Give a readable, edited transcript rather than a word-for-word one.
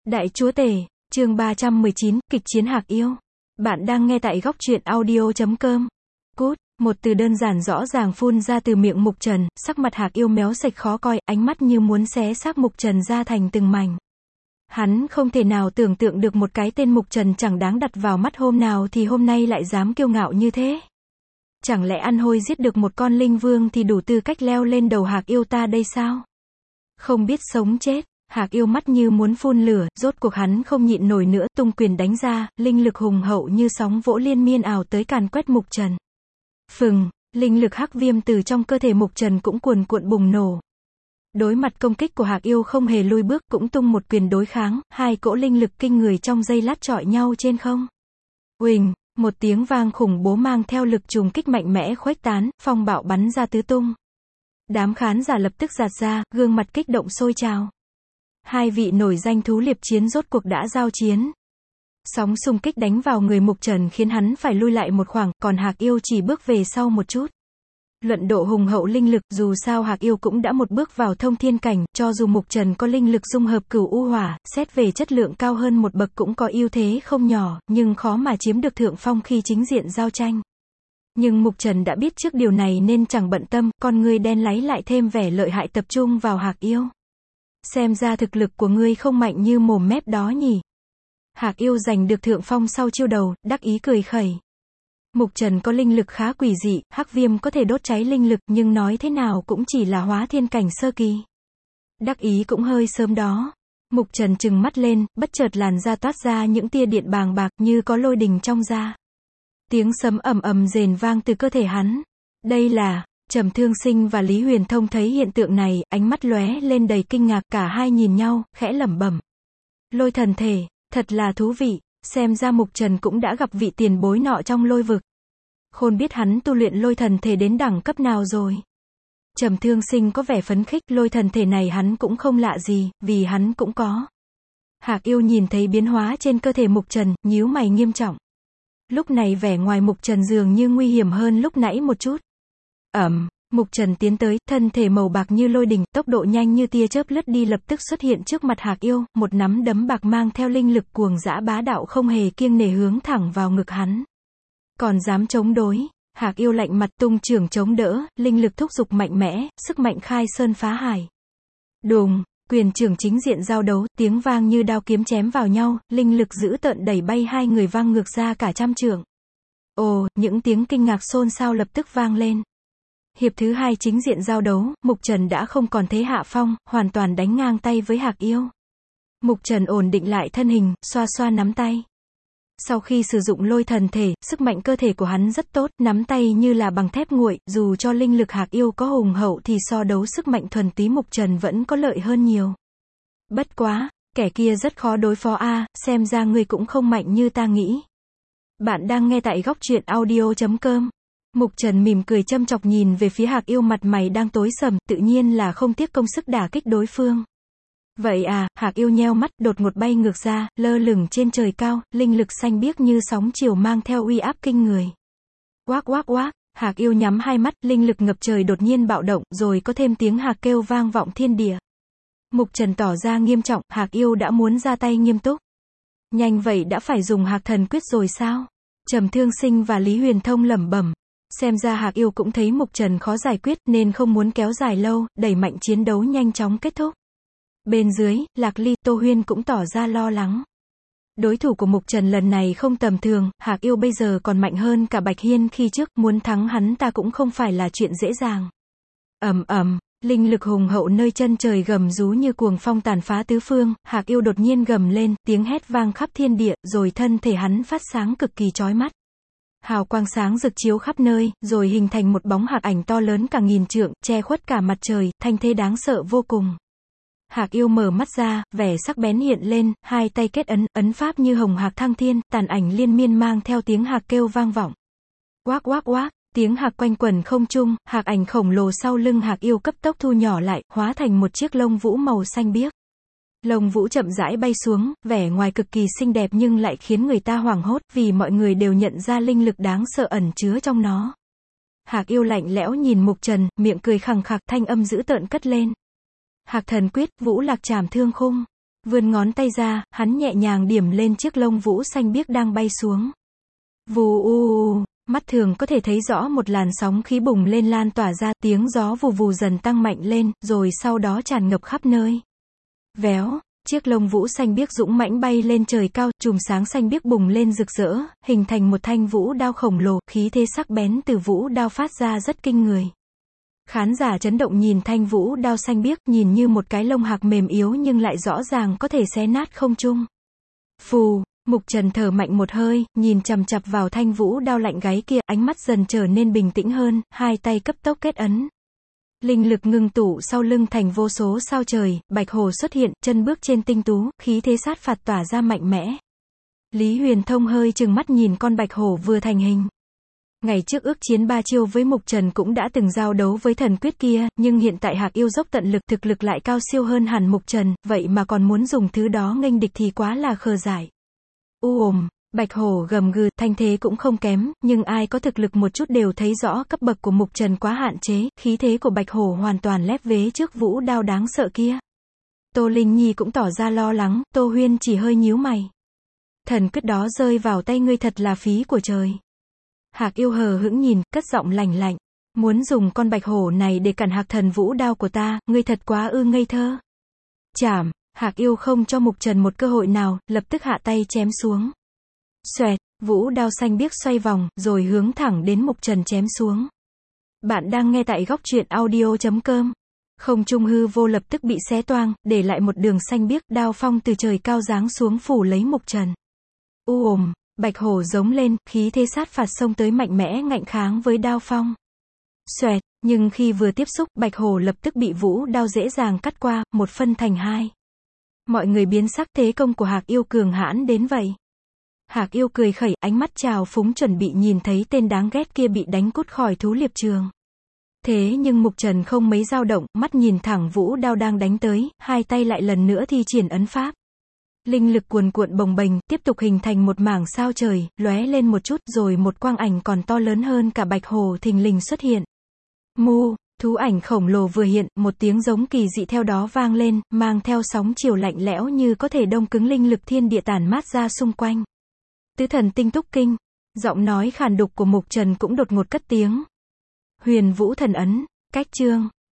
Đại Chúa Tể, chương 319, kịch chiến Hạc Yêu. Bạn đang nghe tại góc truyện audio.com. Cút, một từ đơn giản rõ ràng phun ra từ miệng Mục Trần, sắc mặt Hạc Yêu méo sạch khó coi, ánh mắt như muốn xé xác Mục Trần ra thành từng mảnh. Hắn không thể nào tưởng tượng được một cái tên Mục Trần chẳng đáng đặt vào mắt hôm nào thì hôm nay lại dám kiêu ngạo như thế. Chẳng lẽ ăn hôi giết được một con linh vương thì đủ tư cách leo lên đầu Hạc Yêu ta đây sao? Không biết sống chết. Hạc Yêu mắt như muốn phun lửa, rốt cuộc hắn không nhịn nổi nữa, tung quyền đánh ra, linh lực hùng hậu như sóng vỗ liên miên ào tới càn quét Mục Trần. Phừng, linh lực hắc viêm từ trong cơ thể Mục Trần cũng cuồn cuộn bùng nổ. Đối mặt công kích của Hạc Yêu không hề lùi bước, cũng tung một quyền đối kháng, hai cỗ linh lực kinh người trong giây lát chọi nhau trên không. Uỳnh, một tiếng vang khủng bố mang theo lực trùng kích mạnh mẽ khuếch tán, phong bạo bắn ra tứ tung. Đám khán giả lập tức giạt ra, gương mặt kích động sôi trào. Hai vị nổi danh thú liệp chiến rốt cuộc đã giao chiến. Sóng xung kích đánh vào người Mục Trần khiến hắn phải lui lại một khoảng, còn Hạc Yêu chỉ bước về sau một chút. Luận độ hùng hậu linh lực, dù sao Hạc Yêu cũng đã một bước vào thông thiên cảnh, cho dù Mục Trần có linh lực dung hợp cửu u hỏa, xét về chất lượng cao hơn một bậc cũng có ưu thế không nhỏ, nhưng khó mà chiếm được thượng phong khi chính diện giao tranh. Nhưng Mục Trần đã biết trước điều này nên chẳng bận tâm, con ngươi đen láy lại thêm vẻ lợi hại tập trung vào Hạc Yêu. Xem ra thực lực của ngươi không mạnh như mồm mép đó nhỉ. Hạc Yêu giành được thượng phong sau chiêu đầu, đắc ý cười khẩy. Mục Trần có linh lực khá quỷ dị, hắc viêm có thể đốt cháy linh lực, nhưng nói thế nào cũng chỉ là hóa thiên cảnh sơ kỳ. Đắc ý cũng hơi sớm đó. Mục Trần trừng mắt lên, bất chợt làn da toát ra những tia điện bàng bạc như có lôi đình trong da. Tiếng sấm ầm ầm rền vang từ cơ thể hắn. Đây là... Trầm Thương Sinh và Lý Huyền Thông thấy hiện tượng này, ánh mắt lóe lên đầy kinh ngạc, cả hai nhìn nhau, khẽ lẩm bẩm. Lôi thần thể, thật là thú vị, xem ra Mục Trần cũng đã gặp vị tiền bối nọ trong lôi vực. Khôn biết hắn tu luyện lôi thần thể đến đẳng cấp nào rồi. Trầm Thương Sinh có vẻ phấn khích, lôi thần thể này hắn cũng không lạ gì, vì hắn cũng có. Hạc Yêu nhìn thấy biến hóa trên cơ thể Mục Trần, nhíu mày nghiêm trọng. Lúc này vẻ ngoài Mục Trần dường như nguy hiểm hơn lúc nãy một chút. Mục Trần tiến tới, thân thể màu bạc như lôi đình, tốc độ nhanh như tia chớp lướt đi lập tức xuất hiện trước mặt Hạc Yêu, một nắm đấm bạc mang theo linh lực cuồng dã bá đạo không hề kiêng nể hướng thẳng vào ngực hắn. Còn dám chống đối, Hạc Yêu lạnh mặt tung chưởng chống đỡ, linh lực thúc giục mạnh mẽ, sức mạnh khai sơn phá hải. Đùng, quyền chưởng chính diện giao đấu, tiếng vang như đao kiếm chém vào nhau, linh lực dữ tợn đẩy bay hai người văng ngược ra cả trăm trượng. Ồ, những tiếng kinh ngạc xôn xao lập tức vang lên. Hiệp thứ hai chính diện giao đấu, Mục Trần đã không còn thế hạ phong, hoàn toàn đánh ngang tay với Hạc Yêu. Mục Trần ổn định lại thân hình, xoa xoa nắm tay. Sau khi sử dụng lôi thần thể, sức mạnh cơ thể của hắn rất tốt, nắm tay như là bằng thép nguội, dù cho linh lực Hạc Yêu có hùng hậu thì so đấu sức mạnh thuần túy Mục Trần vẫn có lợi hơn nhiều. Bất quá, kẻ kia rất khó đối phó a, xem ra ngươi cũng không mạnh như ta nghĩ. Bạn đang nghe tại góc truyện audio.com. Mục Trần mỉm cười châm chọc nhìn về phía Hạc Yêu, mặt mày đang tối sầm, tự nhiên là không tiếc công sức đả kích đối phương. Vậy à, Hạc Yêu nheo mắt, đột ngột bay ngược ra, lơ lửng trên trời cao, linh lực xanh biếc như sóng chiều mang theo uy áp kinh người. Oác oác oác, Hạc Yêu nhắm hai mắt, linh lực ngập trời đột nhiên bạo động, rồi có thêm tiếng hạc kêu vang vọng thiên địa. Mục Trần tỏ ra nghiêm trọng, Hạc Yêu đã muốn ra tay nghiêm túc. Nhanh vậy đã phải dùng Hạc Thần Quyết rồi sao? Trầm Thương Sinh và Lý Huyền Thông lẩm bẩm. Xem ra Hạc Yêu cũng thấy Mục Trần khó giải quyết nên không muốn kéo dài lâu, đẩy mạnh chiến đấu nhanh chóng kết thúc. Bên dưới, Lạc Ly, Tô Huyên cũng tỏ ra lo lắng. Đối thủ của Mục Trần lần này không tầm thường, Hạc Yêu bây giờ còn mạnh hơn cả Bạch Hiên khi trước, muốn thắng hắn ta cũng không phải là chuyện dễ dàng. Linh lực hùng hậu nơi chân trời gầm rú như cuồng phong tàn phá tứ phương, Hạc Yêu đột nhiên gầm lên, tiếng hét vang khắp thiên địa, rồi thân thể hắn phát sáng cực kỳ chói mắt. Hào quang sáng rực chiếu khắp nơi, rồi hình thành một bóng hạc ảnh to lớn cả nghìn trượng, che khuất cả mặt trời, thanh thế đáng sợ vô cùng. Hạc Yêu mở mắt ra, vẻ sắc bén hiện lên, hai tay kết ấn pháp như hồng hạc thăng thiên, tàn ảnh liên miên mang theo tiếng hạc kêu vang vọng. Oác oác oác, tiếng hạc quanh quẩn không trung, hạc ảnh khổng lồ sau lưng Hạc Yêu cấp tốc thu nhỏ lại, hóa thành một chiếc lông vũ màu xanh biếc. Lông vũ chậm rãi bay xuống, vẻ ngoài cực kỳ xinh đẹp nhưng lại khiến người ta hoảng hốt, vì mọi người đều nhận ra linh lực đáng sợ ẩn chứa trong nó. Hạc Yêu lạnh lẽo nhìn Mục Trần, miệng cười khằng khặc, thanh âm dữ tợn cất lên. Hạc Thần Quyết, Vũ Lạc Trảm Thương Khung. Vươn ngón tay ra, hắn nhẹ nhàng điểm lên chiếc lông vũ xanh biếc đang bay xuống. Vù u, mắt thường có thể thấy rõ một làn sóng khí bùng lên lan tỏa ra, tiếng gió vù vù dần tăng mạnh lên, rồi sau đó tràn ngập khắp nơi. Véo, chiếc lông vũ xanh biếc dũng mãnh bay lên trời cao, chùm sáng xanh biếc bùng lên rực rỡ, hình thành một thanh vũ đao khổng lồ, khí thế sắc bén từ vũ đao phát ra rất kinh người. Khán giả chấn động nhìn thanh vũ đao xanh biếc, nhìn như một cái lông hạc mềm yếu nhưng lại rõ ràng có thể xé nát không trung. Phù, Mục Trần thở mạnh một hơi, nhìn chằm chằm vào thanh vũ đao lạnh gáy kia, ánh mắt dần trở nên bình tĩnh hơn, hai tay cấp tốc kết ấn. Linh lực ngưng tụ sau lưng thành vô số sao trời, Bạch Hổ xuất hiện, chân bước trên tinh tú, khí thế sát phạt tỏa ra mạnh mẽ. Lý Huyền Thông hơi trừng mắt nhìn con Bạch Hổ vừa thành hình. Ngày trước ước chiến 3 chiêu với Mục Trần cũng đã từng giao đấu với thần quyết kia, nhưng hiện tại Hạc Yêu dốc tận lực, thực lực lại cao siêu hơn hẳn Mục Trần, vậy mà còn muốn dùng thứ đó nghênh địch thì quá là khờ dại. Bạch Hổ gầm gừ, thanh thế cũng không kém, nhưng ai có thực lực một chút đều thấy rõ cấp bậc của Mục Trần quá hạn chế, khí thế của Bạch Hổ hoàn toàn lép vế trước vũ đao đáng sợ kia. Tô Linh Nhi cũng tỏ ra lo lắng, Tô Huyên chỉ hơi nhíu mày. Thần quyết đó rơi vào tay ngươi thật là phí của trời. Hạc Yêu hờ hững nhìn, cất giọng lạnh lạnh. Muốn dùng con Bạch Hổ này để cản Hạc Thần vũ đao của ta, ngươi thật quá ngây thơ. Chảm, Hạc Yêu không cho Mục Trần một cơ hội nào, lập tức hạ tay chém xuống. Xoẹt, vũ đao xanh biếc xoay vòng, rồi hướng thẳng đến Mục Trần chém xuống. Bạn đang nghe tại góc truyện audio.com. Không trung hư vô lập tức bị xé toang, để lại một đường xanh biếc, đao phong từ trời cao giáng xuống phủ lấy Mục Trần. Bạch Hổ giống lên, khí thế sát phạt xông tới mạnh mẽ ngạnh kháng với đao phong. Xoẹt, nhưng khi vừa tiếp xúc, Bạch Hổ lập tức bị vũ đao dễ dàng cắt qua, một phân thành hai. Mọi người biến sắc, thế công của Hạc Yêu cường hãn đến vậy. Hạc Yêu cười khẩy, ánh mắt trào phúng chuẩn bị nhìn thấy tên đáng ghét kia bị đánh cút khỏi thú liệp trường. Thế nhưng Mục Trần không mấy dao động, mắt nhìn thẳng vũ đao đang đánh tới, hai tay lại lần nữa thi triển ấn pháp. Linh lực cuồn cuộn bồng bềnh, tiếp tục hình thành một mảng sao trời, lóe lên một chút, rồi một quang ảnh còn to lớn hơn cả Bạch Hổ thình lình xuất hiện. Mu, thú ảnh khổng lồ vừa hiện, một tiếng giống kỳ dị theo đó vang lên, mang theo sóng chiều lạnh lẽo như có thể đông cứng linh lực thiên địa tản mát ra xung quanh. Tứ thần tinh túc kinh, giọng nói khàn đục của Mục Trần cũng đột ngột cất tiếng. Huyền Vũ thần ấn, cách chương.